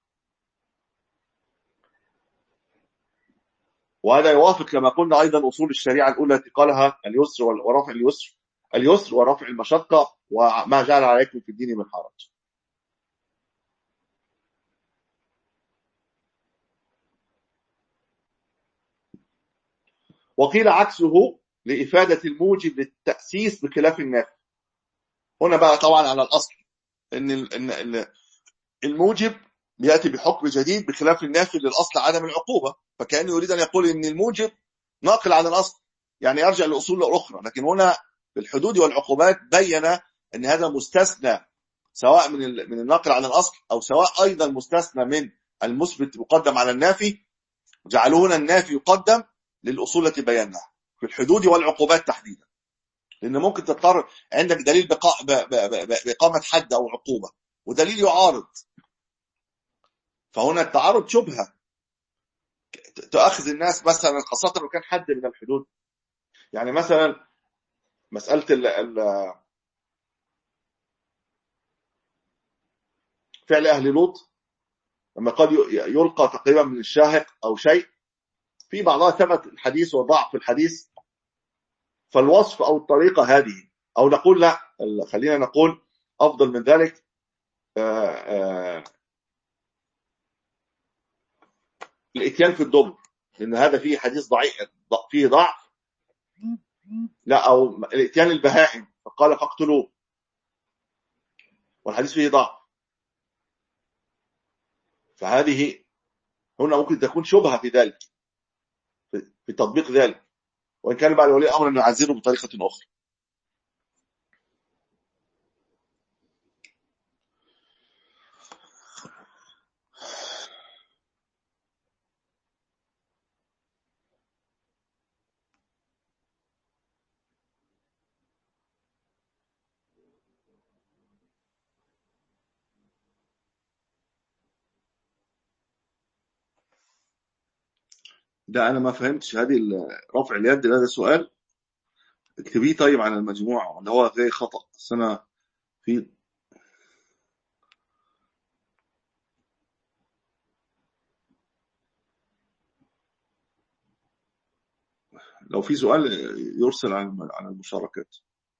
وهذا يوافق كما قلنا أيضا أصول الشريعة الأولى التي قالها اليسر ورفع اليسر اليسر ورفع المشقة وما جعل عليكم في الدين من حرج. وقيل عكسه لإفادة الموجب للتأسيس بخلاف النافي. هنا بقى طبعا على الأصل إن الموجب يأتي بحكم جديد بخلاف النافي للأصل عدم العقوبة، فكأنه يريد أن يقول إن الموجب ناقل عن الأصل، يعني يرجع للأصول الأخرى. لكن هنا بالحدود والعقوبات بين أن هذا مستثنى سواء من من الناقل عن الأصل أو سواء أيضا مستثنى من المثبت مقدم على النافي. جعلوا هنا النافي يقدم للأصول التي بيناها في الحدود والعقوبات تحديدا، لأن ممكن تضطر عندك دليل بإقامة حد أو عقوبة ودليل يعارض، فهنا التعارض شبهة تأخذ الناس، مثلا خاصة لو كان حد من الحدود. يعني مثلا مسألة ال ال فعل أهل لوط لما قد يلقى تقريبا من الشاهق أو شيء، في بعضها ثبت الحديث وضعف الحديث، فالوصف أو الطريقة هذه، أو نقول لا خلينا نقول أفضل من ذلك آآ آآ الاتيان في الدبر، لأن هذا فيه حديث ضعيف فيه ضعف، لا أو الاتيان البهائم فقال فاقتلوه والحديث فيه ضعف، فهذه هنا ممكن تكون شبهة في ذلك في تطبيق ذلك، وإن كان بعد ولي أمر أن نعزله بطريقة أخرى. ده أنا ما فهمتش هذه رفع اليد ده, ده سؤال اكتبيه طيب على المجموعة اللي هو غير خطأ، بس أنا في لو في سؤال يرسل على المشاركات.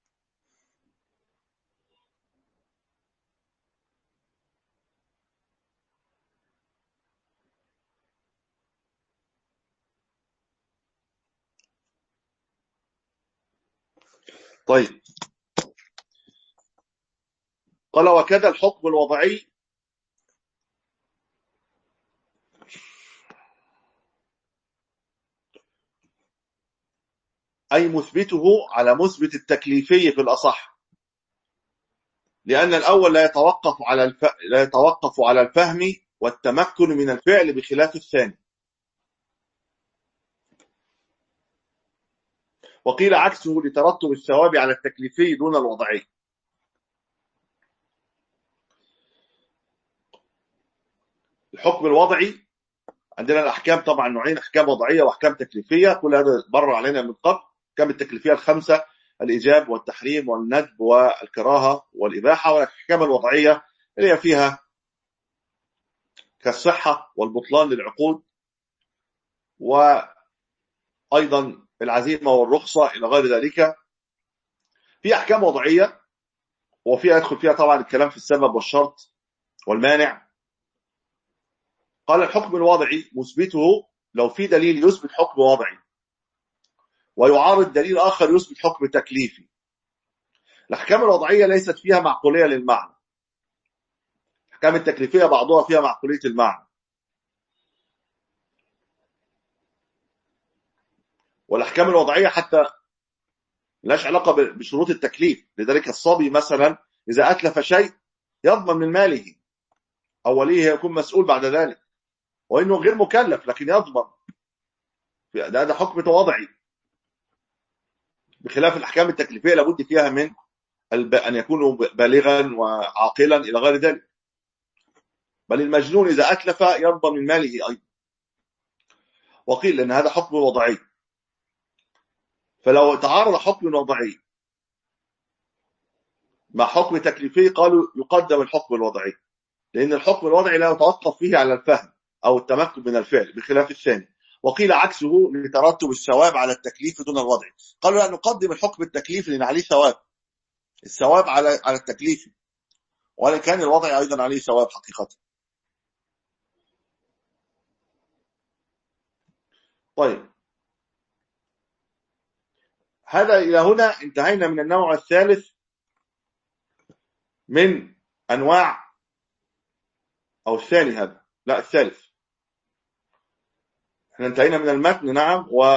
طيب قال وكذا الحكم الوضعي أي مثبته على مثبت التكليفي في الأصح، لأن الأول لا يتوقف على الف... لا يتوقف على الفهم والتمكن من الفعل بخلاف الثاني. وقيل عكسه لترتب الثواب على التكليفي دون الوضعي. الحكم الوضعي عندنا الأحكام طبعا نوعين، أحكام وضعية وأحكام تكليفية، كل هذا مر علينا من قبل. الأحكام التكليفية الخمسة: الإيجاب والتحريم والندب والكراهة والإباحة. والأحكام الوضعية اللي هي فيها كالصحة والبطلان للعقود، وأيضا العزيمة والرخصة إلى غير ذلك. في أحكام وضعية وفيها يدخل فيها طبعا الكلام في السبب والشرط والمانع. قال الحكم الوضعي مثبته لو في دليل يثبت حكم وضعي ويعارض دليل آخر يثبت حكم تكليفي. الأحكام الوضعية ليست فيها معقولية للمعنى، الأحكام التكليفية بعضها فيها معقولية المعنى. والأحكام الوضعية حتى لاش علاقة بشروط التكليف، لذلك الصبي مثلا إذا أتلف شيء يضمن من ماله أو وليه يكون مسؤول بعد ذلك، وإنه غير مكلف لكن يضمن. ده ده حكم وضعي، بخلاف الأحكام التكليفية لابد فيها من أن يكون بالغا وعاقلا إلى غير ذلك. بل المجنون إذا أتلف يرضى من ماله أيضا. وقيل أن هذا حكم وضعي، فلو تعارض حكم وضعي مع حكم تكليفي قالوا يقدم الحكم الوضعي، لأن الحكم الوضعي لا يتوقف فيه على الفهم أو التمكن من الفعل بخلاف الثاني. وقيل عكسه لترتب الثواب على التكليف دون الوضع. قالوا لا، نقدم الحكم التكليفي لأن عليه ثواب، الثواب على على التكليف، ولا كان الوضع أيضا عليه ثواب حقيقة. طيب، هذا إلى هنا انتهينا من النوع الثالث من أنواع، أو الثاني، هذا لا الثالث. احنا انتهينا من المتن، نعم، و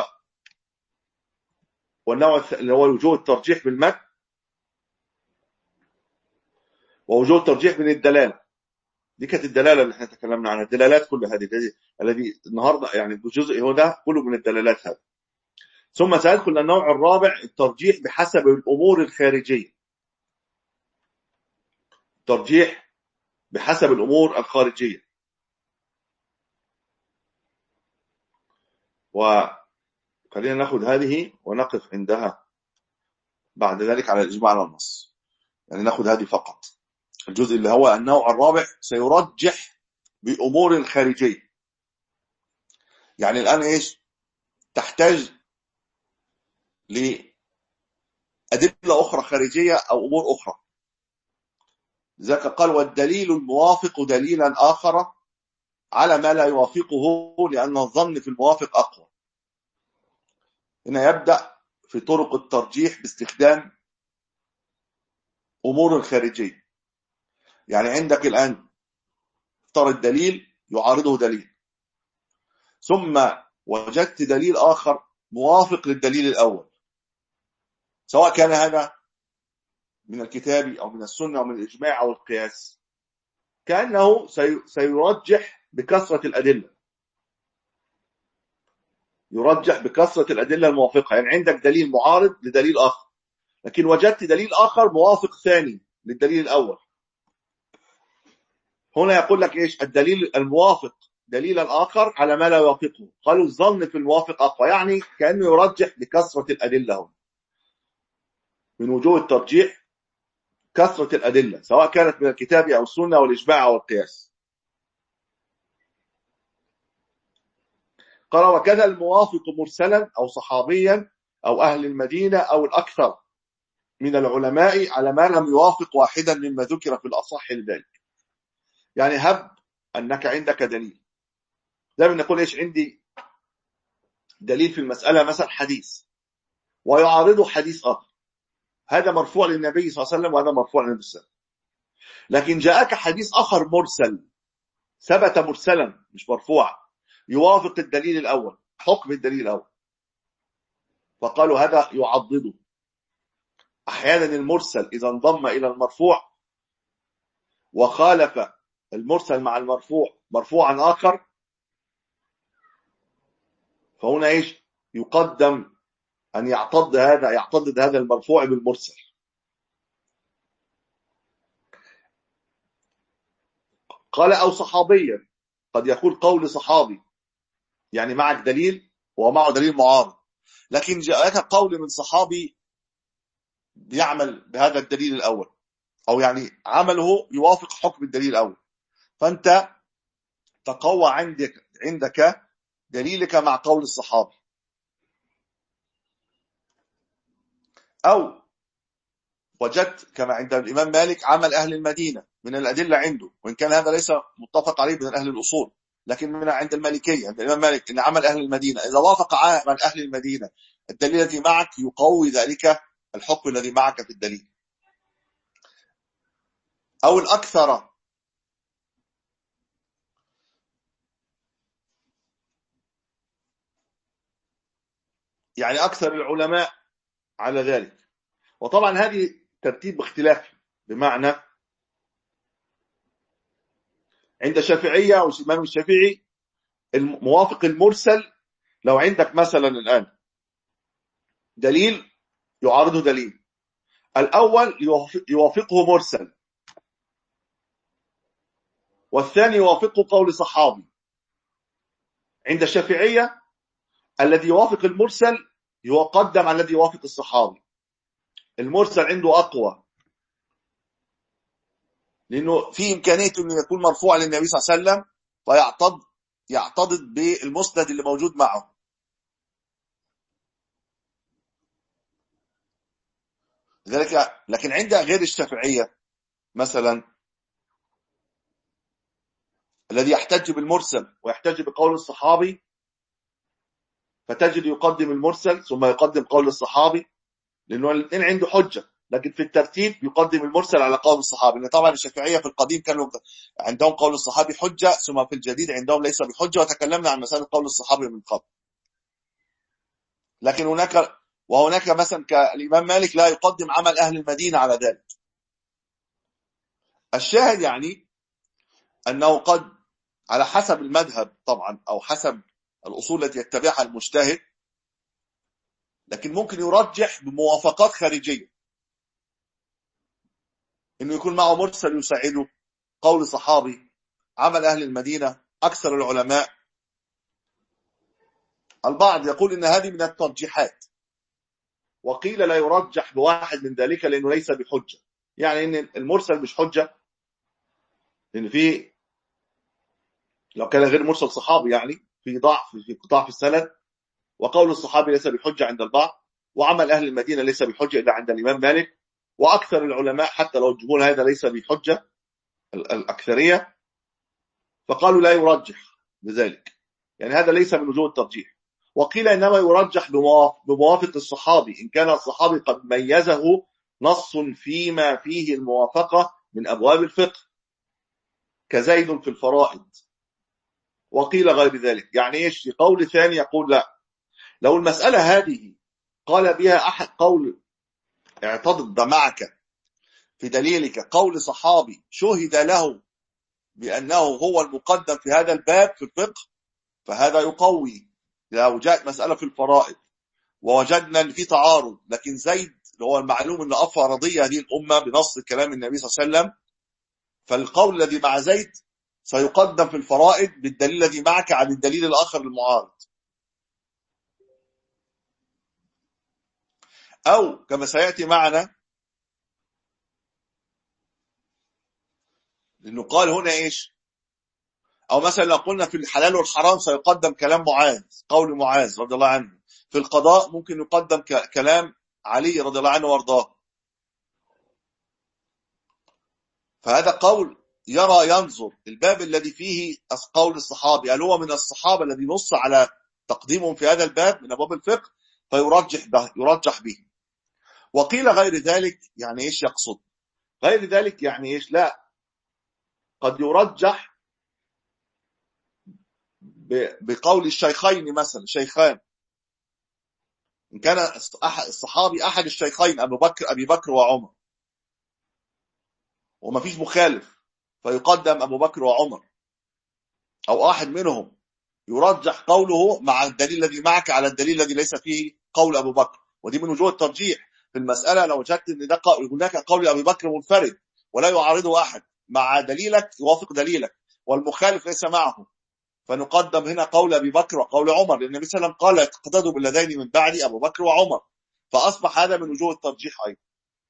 والنوع اللي هو وجوه الترجيح بالمتن ووجوه الترجيح من الدلالة. دي كانت الدلالة اللي احنا تكلمنا عنها، الدلالات كل هذه الذي النهارده يعني الجزء هو ده كله من الدلالات هذا. ثم سيدخل النوع الرابع، الترجيح بحسب الأمور الخارجية. ترجيح بحسب الأمور الخارجية، وخلينا ناخذ هذه ونقف عندها بعد ذلك على الإجماع على النص. يعني ناخذ هذه فقط، الجزء اللي هو النوع الرابع سيرجح بأمور خارجية. يعني الآن إيش تحتاج لأدلة أخرى خارجية أو أمور أخرى. ذاك قال والدليل الموافق دليلا آخر على ما لا يوافقه لأن الظن في الموافق أقوى. هنا يبدأ في طرق الترجيح باستخدام أمور خارجية. يعني عندك الآن افترض دليل يعارضه دليل، ثم وجدت دليل آخر موافق للدليل الأول، سواء كان هذا من الكتاب أو من السنة أو من الإجماع أو القياس، كأنه سيرجح بكثرة الأدلة، يرجح بكثرة الأدلة الموافقة. يعني عندك دليل معارض لدليل آخر، لكن وجدت دليل آخر موافق ثاني للدليل الأول. هنا يقول لك إيش الدليل الموافق دليلا آخر على ما لا يوافقه. قالوا الظن في الموافق أقوى، يعني كأنه يرجح بكثرة الأدلة. هنا من وجوه الترجيح كثرة الأدلة، سواء كانت من الكتاب أو السنة أو الإجماع أو القياس. قال وكذا الموافق مرسلا أو صحابيا أو أهل المدينة أو الأكثر من العلماء على ما لم يوافق واحدا مما ذكر في الأصح لذلك. يعني هب أنك عندك دليل، دائما نقول إيش عندي دليل في المسألة، مثلا حديث ويعارضه حديث آخر، هذا مرفوع للنبي صلى الله عليه وسلم وهذا مرفوع للنبي صلى الله عليه وسلم، لكن جاءك حديث آخر مرسل ثبت مرسلا مش مرفوع يوافق الدليل الأول، حكم الدليل الأول، فقالوا هذا يعضده. أحيانا المرسل إذا انضم إلى المرفوع وخالف المرسل مع المرفوع مرفوعا آخر، فهنا إيش يقدم أن يعتضد هذا يعتضد هذا المرفوع بالمرسل. قال أو صحابيا، قد يقول قول صحابي يعني معك دليل ومعه دليل معارض، لكن جاءك قول من صحابي يعمل بهذا الدليل الأول، أو يعني عمله يوافق حكم الدليل الأول، فأنت تقوى عندك عندك دليلك مع قول الصحابي. أو وجدت كما عند الإمام مالك عمل أهل المدينة من الأدلة عنده، وإن كان هذا ليس متفق عليه من أهل الأصول، لكن من عند المالكية عند الإمام مالك إن عمل أهل المدينة إذا وافق عمل أهل المدينة الدليل الذي معك يقوي ذلك الحكم الذي معك في الدليل. أو الأكثر، يعني أكثر العلماء على ذلك. وطبعا هذه ترتيب باختلاف، بمعنى عند الشافعية والإمام الشافعي الموافق المرسل لو عندك مثلا الآن دليل يعارضه دليل، الأول يوافقه مرسل والثاني يوافقه قول صحابي. عند الشافعية الذي يوافق المرسل يقدم على الذي يوافق الصحابي. المرسل عنده أقوى لأنه في إمكانية أنه يكون مرفوع للنبي صلى الله عليه وسلم فيعتضد يعتضد بالمسند اللي موجود معه. لذلك لكن عند غير الشافعية مثلا الذي يحتج بالمرسل ويحتج بقول الصحابي، فتجد يقدم المرسل ثم يقدم قول الصحابي لأنه الاثنين عنده حجة، لكن في الترتيب يقدم المرسل على قول الصحابي. لأن طبعا الشافعية في القديم كانوا عندهم قول الصحابي حجة، ثم في الجديد عندهم ليس بحجة، وتكلمنا عن مسألة قول الصحابي من قبل. لكن هناك وهناك مثلا كالإمام مالك لا يقدم عمل أهل المدينة على ذلك. الشاهد يعني أنه قد على حسب المذهب طبعا أو حسب الأصول التي يتبعها المجتهد، لكن ممكن يرجح بموافقات خارجية، إنه يكون معه مرسل يساعده، قول صحابي، عمل أهل المدينة، أكثر العلماء. البعض يقول إن هذه من الترجيحات، وقيل لا يرجح بواحد من ذلك لأنه ليس بحجة. يعني إن المرسل مش حجة لأن في لو كان غير مرسل صحابي يعني في ضعف في قطاع في السند، وقول الصحابي ليس بحجة عند البعض، وعمل أهل المدينة ليس بحجة إلا عند الإمام مالك، وأكثر العلماء حتى لو الجمهور هذا ليس بحجة الأكثرية، فقالوا لا يرجح بذلك. يعني هذا ليس من وجوه الترجيح. وقيل إنما يرجح بموافق الصحابي إن كان الصحابي قد ميزه نص فيما فيه الموافقة من أبواب الفقه كزيد في الفرائض. وقيل غير ذلك. يعني إيش؟ في قول ثاني يقول لا، لو المسألة هذه قال بها أحد قول اعتضد معك في دليلك قول صحابي شهد له بأنه هو المقدم في هذا الباب في الفقه، فهذا يقوي. لو جاءت مسألة في الفرائض ووجدنا ان في تعارض، لكن زيد اللي هو المعلوم ان افى رضي هذه الامه بنص كلام النبي صلى الله عليه وسلم، فالقول الذي مع زيد سيقدم في الفرائض بالدليل الذي معك عن الدليل الاخر المعارض. او كما سياتي معنا، لانه قال هنا ايش، او مثلا لو قلنا في الحلال والحرام سيقدم كلام معاذ، قول معاذ رضي الله عنه. في القضاء ممكن يقدم كلام علي رضي الله عنه وارضاه. فهذا قول يرى ينظر الباب الذي فيه قول الصحابي هل هو من الصحابة الذي نص على تقديمهم في هذا الباب من أبواب الفقه، فيرجح به يرجح به. وقيل غير ذلك. يعني إيش يقصد غير ذلك؟ يعني إيش؟ لا، قد يرجح بقول الشيخين مثلا، شيخان إن كان الصحابي أحد الشيخين أبو بكر أبي بكر وعمر وما فيش مخالف، فيقدم أبو بكر وعمر أو أحد منهم، يرجح قوله مع الدليل الذي معك على الدليل الذي ليس فيه قول أبو بكر. ودي من وجوه الترجيح في المسألة. لو وجدت أن ده هناك قول أبي بكر منفرد ولا يعارضه أحد، مع دليلك يوافق دليلك والمخالف ليس معه، فنقدم هنا قول أبي بكر وقول عمر، لأن النبي صلى الله عليه وسلم قال اقتدوا بالذين من بعدي أبو بكر وعمر، فأصبح هذا من وجوه الترجيح أيضا.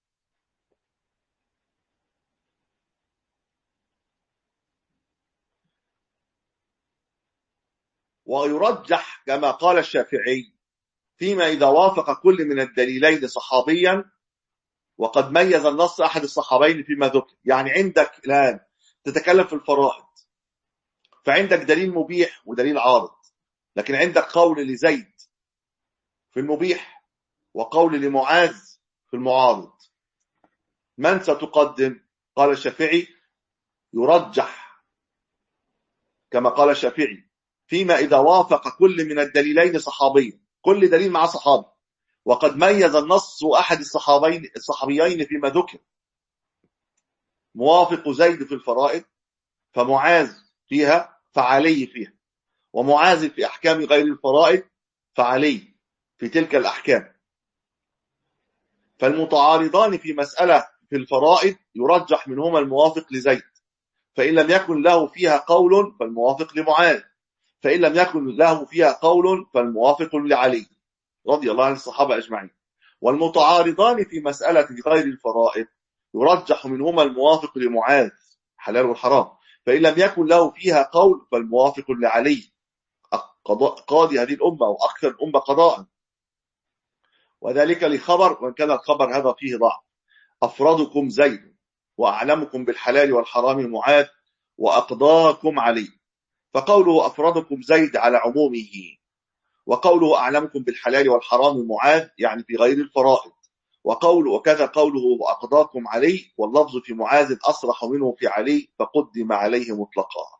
ويرجح كما قال الشافعي فيما إذا وافق كل من الدليلين صحابيا وقد ميز النص أحد الصحابين فيما ذكر. يعني عندك الآن تتكلم في الفرائض، فعندك دليل مبيح ودليل عارض، لكن عندك قول لزيد في المبيح وقول لمعاذ في المعارض، من ستقدم؟ قال الشافعي يرجح كما قال الشافعي فيما إذا وافق كل من الدليلين صحابيا، كل دليل مع صحابي وقد ميز النص أحد الصحابين الصحابيين فيما ذكر، موافق زيد في الفرائض فمعاذ فيها فعلي فيها، ومعاذ في أحكام غير الفرائض فعلي في تلك الأحكام. فالمتعارضان في مسألة في الفرائض يرجح منهما الموافق لزيد، فإن لم يكن له فيها قول فالموافق لمعاذ، فإن لم يكن له فيها قول فالموافق لعلي رضي الله عن الصحابة أجمعين. والمتعارضان في مسألة غير الفرائض يرجح منهما الموافق لمعاذ حلال والحرام، فإن لم يكن له فيها قول فالموافق لعلي قاضي هذه الأمة وأكثر الأمة قضاء. وذلك لخبر، وإن كان الخبر هذا فيه ضعف: أفرادكم زيد وأعلمكم بالحلال والحرام معاذ وأقضاكم علي. فقوله أفرادكم زيد على عمومه، وقوله أعلمكم بالحلال والحرام معاذ يعني في غير الفرائض، وقوله وكذا قوله وأقضاكم علي، واللفظ في معاذ أصرح منه في علي فقدم عليه مطلقا.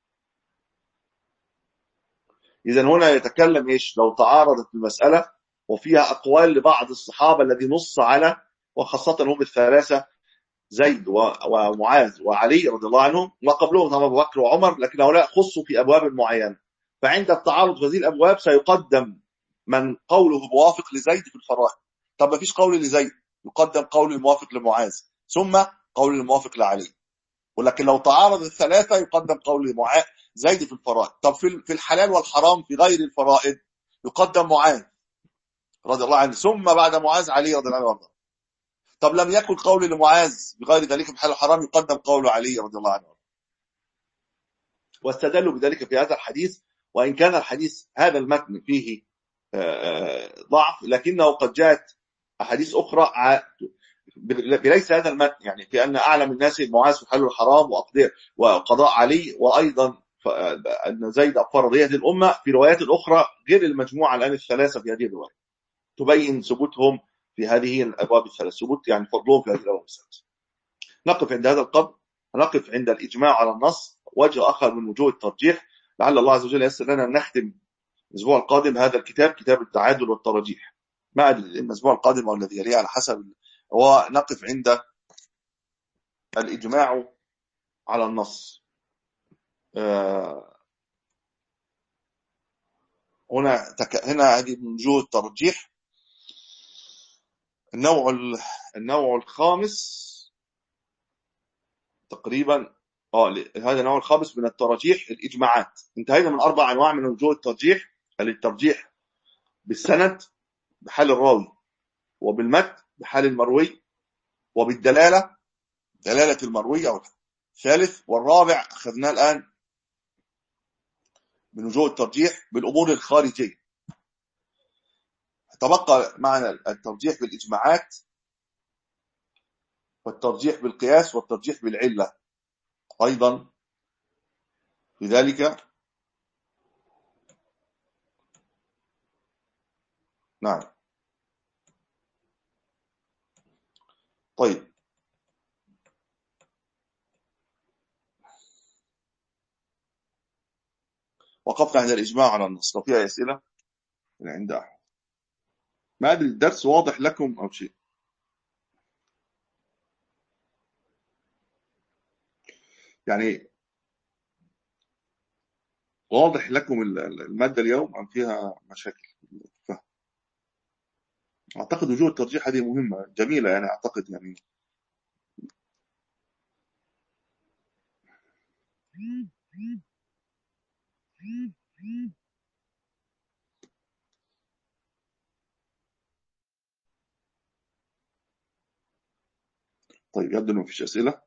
إذن هنا يتكلم إيش؟ لو تعارضت المسألة وفيها أقوال لبعض الصحابة الذي نص على، وخاصة هم الثلاثة زيد ومعاذ وعلي رضي الله عنهم، وقبلهم طبعا أبو بكر وعمر، لكن هؤلاء خصوا في أبواب معينة. فعند التعارض في هذه الأبواب سيقدم من قوله موافق لزيد في الفرائض. طب ما فيش قول لزيد، يقدم قول الموافق لمعاذ ثم قول الموافق لعلي. ولكن لو تعارض الثلاثة يقدم قول معاذ زيد في الفرائض. طب في الحلال والحرام في غير الفرائض يقدم معاذ رضي الله عنه ثم بعد معاذ علي رضي الله عنه. طب لم يكن قول لمعاذ بغير ذلك في الحلال والحرام يقدم قول علي رضي الله عنه. واستدلوا بذلك في هذا الحديث، وإن كان الحديث هذا المتن فيه ضعف لكنه قد جاءت أحاديث أخرى بليس هذا المتن، يعني في أن أعلم الناس معاذ في الحلال والحرام وقضاء علي، وأيضا أن زيد فرضية الأمة في روايات أخرى غير المجموعة الآن الثلاثة في هذه الرواية تبين ثبوتهم في هذه الأبواب الثلاث، ثبوت يعني فضلهم في هذه الأبواب الثلاث. نقف عند هذا القدر، نقف عند الإجماع على النص. وجه آخر من وجوه الترجيح لعل الله عز وجل يسر لنا أن نختم الأسبوع القادم هذا الكتاب، كتاب التعادل والترجيح، ما أدري الأسبوع القادم أو الذي يليه على حسب. ونقف عند الإجماع على النص. آه هنا تك... هنا هذه من وجوه الترجيح. النوع ال... النوع الخامس تقريبا اه هذا النوع الخامس من الترجيح الإجماعات. انتهينا من أربع أنواع من وجوه الترجيح: الترجيح بالسند بحال الراوي، وبالمتن بحال المروي، وبالدلالة دلالة المروي أو الثالث، والرابع أخذناه الآن من وجوه الترجيح بالأمور الخارجية. تبقى معنا الترجيح بالإجماعات، والترجيح بالقياس، والترجيح بالعلة أيضا. لذلك نعم. طيب وقفنا عند الإجماع على النص. لو فيها أسئلة من عند أحد، ما أدري الدرس واضح لكم أو شيء. يعني واضح لكم المادة اليوم أم فيها مشاكل؟ فهم. أعتقد وجوه الترجيح هذه مهمة جميلة، يعني أعتقد يعني طيب يبدو أنه مفيش أسئلة.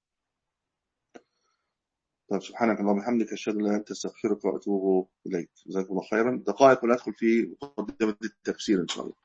طيب سبحانك اللهم وبحمدك أشهد أن لا إله إلا أنت أستغفرك وأتوب إليك. جزاكم الله خيرا. دقائق وندخل في مقدمة التفسير إن شاء الله.